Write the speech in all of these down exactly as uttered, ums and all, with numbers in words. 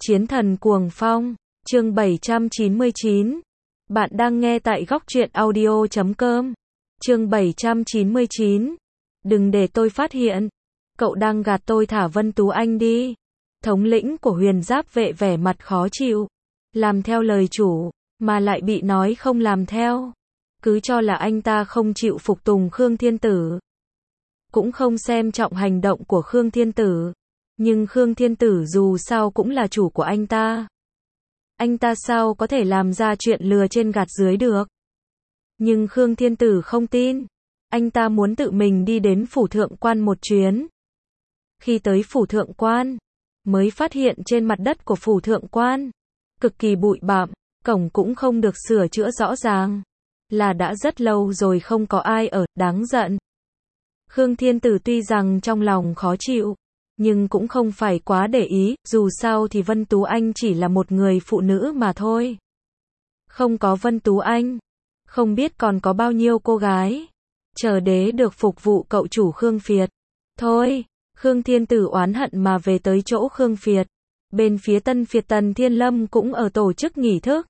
Chiến thần cuồng phong, chương bảy trăm chín mươi chín. Bạn đang nghe tại góc truyện audio chấm com. Chương bảy trăm chín mươi chín. Đừng để tôi phát hiện. Cậu đang gạt tôi, thả Vân Tú Anh đi. Thống lĩnh của Huyền Giáp vệ vẻ mặt khó chịu. Làm theo lời chủ, mà lại bị nói không làm theo. Cứ cho là anh ta không chịu phục tùng Khương Thiên Tử. Cũng không xem trọng hành động của Khương Thiên Tử. Nhưng Khương Thiên Tử dù sao cũng là chủ của anh ta. Anh ta sao có thể làm ra chuyện lừa trên gạt dưới được. Nhưng Khương Thiên Tử không tin. Anh ta muốn tự mình đi đến phủ thượng quan một chuyến. Khi tới phủ thượng quan, mới phát hiện trên mặt đất của phủ thượng quan cực kỳ bụi bặm, cổng cũng không được sửa chữa rõ ràng. Là đã rất lâu rồi không có ai ở, đáng giận. Khương Thiên Tử tuy rằng trong lòng khó chịu, nhưng cũng không phải quá để ý, dù sao thì Vân Tú Anh chỉ là một người phụ nữ mà thôi. Không có Vân Tú Anh, không biết còn có bao nhiêu cô gái chờ đế được phục vụ cậu chủ Khương Việt. Thôi, Khương Thiên Tử oán hận mà về tới chỗ Khương Việt. Bên phía Tân Việt Tần Thiên Lâm cũng ở tổ chức nghi thức.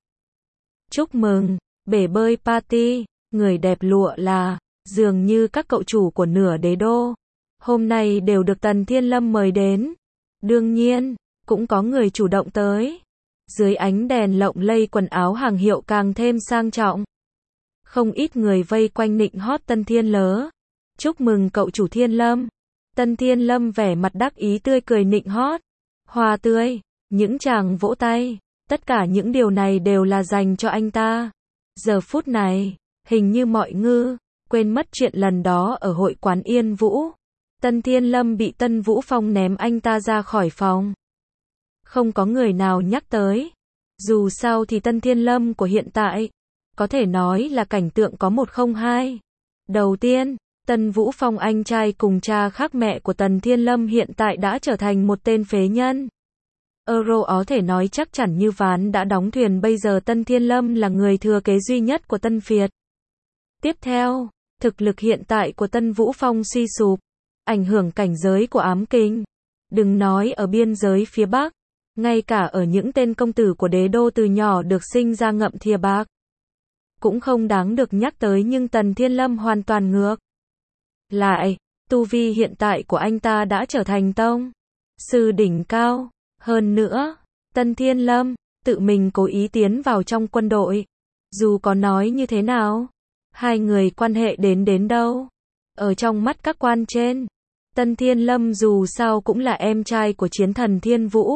Chúc mừng, bể bơi party, người đẹp lụa là, dường như các cậu chủ của nửa đế đô. Hôm nay đều được Tần Thiên Lâm mời đến. Đương nhiên, cũng có người chủ động tới. Dưới ánh đèn lộng lây quần áo hàng hiệu càng thêm sang trọng. Không ít người vây quanh nịnh hót Tân Thiên Lớ. Chúc mừng cậu chủ Thiên Lâm. Tân Thiên Lâm vẻ mặt đắc ý tươi cười nịnh hót. Hoa tươi, những chàng vỗ tay. Tất cả những điều này đều là dành cho anh ta. Giờ phút này, hình như mọi ngư quên mất chuyện lần đó ở hội quán Yên Vũ. Tân Thiên Lâm bị Tân Vũ Phong ném anh ta ra khỏi phòng. Không có người nào nhắc tới. Dù sao thì Tân Thiên Lâm của hiện tại, có thể nói là cảnh tượng có một không hai. Đầu tiên, Tân Vũ Phong anh trai cùng cha khác mẹ của Tần Thiên Lâm hiện tại đã trở thành một tên phế nhân. Euro có thể nói chắc chắn như ván đã đóng thuyền, bây giờ Tân Thiên Lâm là người thừa kế duy nhất của Tân Việt. Tiếp theo, thực lực hiện tại của Tân Vũ Phong suy sụp. Ảnh hưởng cảnh giới của ám kinh. Đừng nói ở biên giới phía Bắc, ngay cả ở những tên công tử của đế đô từ nhỏ được sinh ra ngậm thìa bạc, cũng không đáng được nhắc tới, nhưng Tần Thiên Lâm hoàn toàn ngược lại, tu vi hiện tại của anh ta đã trở thành tông sư đỉnh cao. Hơn nữa, Tần Thiên Lâm tự mình cố ý tiến vào trong quân đội. Dù có nói như thế nào, hai người quan hệ đến đến đâu, ở trong mắt các quan trên, Tần Thiên Lâm dù sao cũng là em trai của chiến thần Thiên Vũ.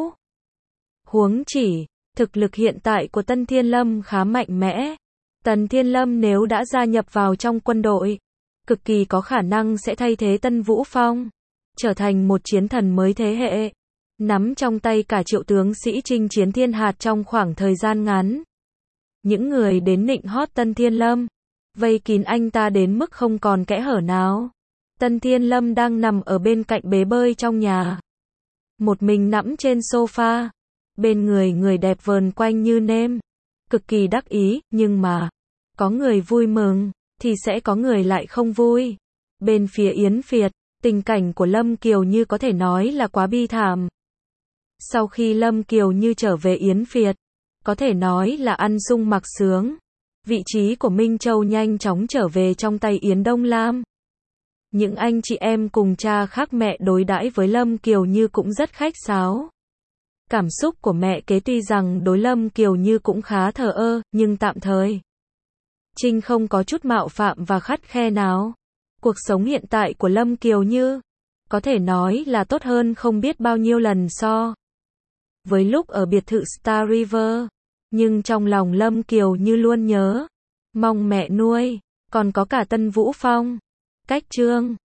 Huống chỉ, thực lực hiện tại của Tần Thiên Lâm khá mạnh mẽ. Tần Thiên Lâm nếu đã gia nhập vào trong quân đội, cực kỳ có khả năng sẽ thay thế Tân Vũ Phong, trở thành một chiến thần mới thế hệ, nắm trong tay cả triệu tướng sĩ chinh chiến thiên hạt trong khoảng thời gian ngắn. Những người đến nịnh hót Tần Thiên Lâm, vây kín anh ta đến mức không còn kẽ hở nào. Tần Thiên Lâm đang nằm ở bên cạnh bể bơi trong nhà, một mình nằm trên sofa, bên người người đẹp vờn quanh như nêm, cực kỳ đắc ý. Nhưng mà, có người vui mừng, thì sẽ có người lại không vui. Bên phía Yến Việt, tình cảnh của Lâm Kiều Như có thể nói là quá bi thảm. Sau khi Lâm Kiều Như trở về Yến Việt, có thể nói là ăn sung mặc sướng. Vị trí của Minh Châu nhanh chóng trở về trong tay Yến Đông Lam. Những anh chị em cùng cha khác mẹ đối đãi với Lâm Kiều Như cũng rất khách sáo. Cảm xúc của mẹ kế tuy rằng đối Lâm Kiều Như cũng khá thờ ơ, nhưng tạm thời Trinh không có chút mạo phạm và khắt khe nào. Cuộc sống hiện tại của Lâm Kiều Như, có thể nói là tốt hơn không biết bao nhiêu lần so với lúc ở biệt thự Star River. Nhưng trong lòng Lâm Kiều Như luôn nhớ, mong mẹ nuôi, còn có cả Tân Vũ Phong. Cách chương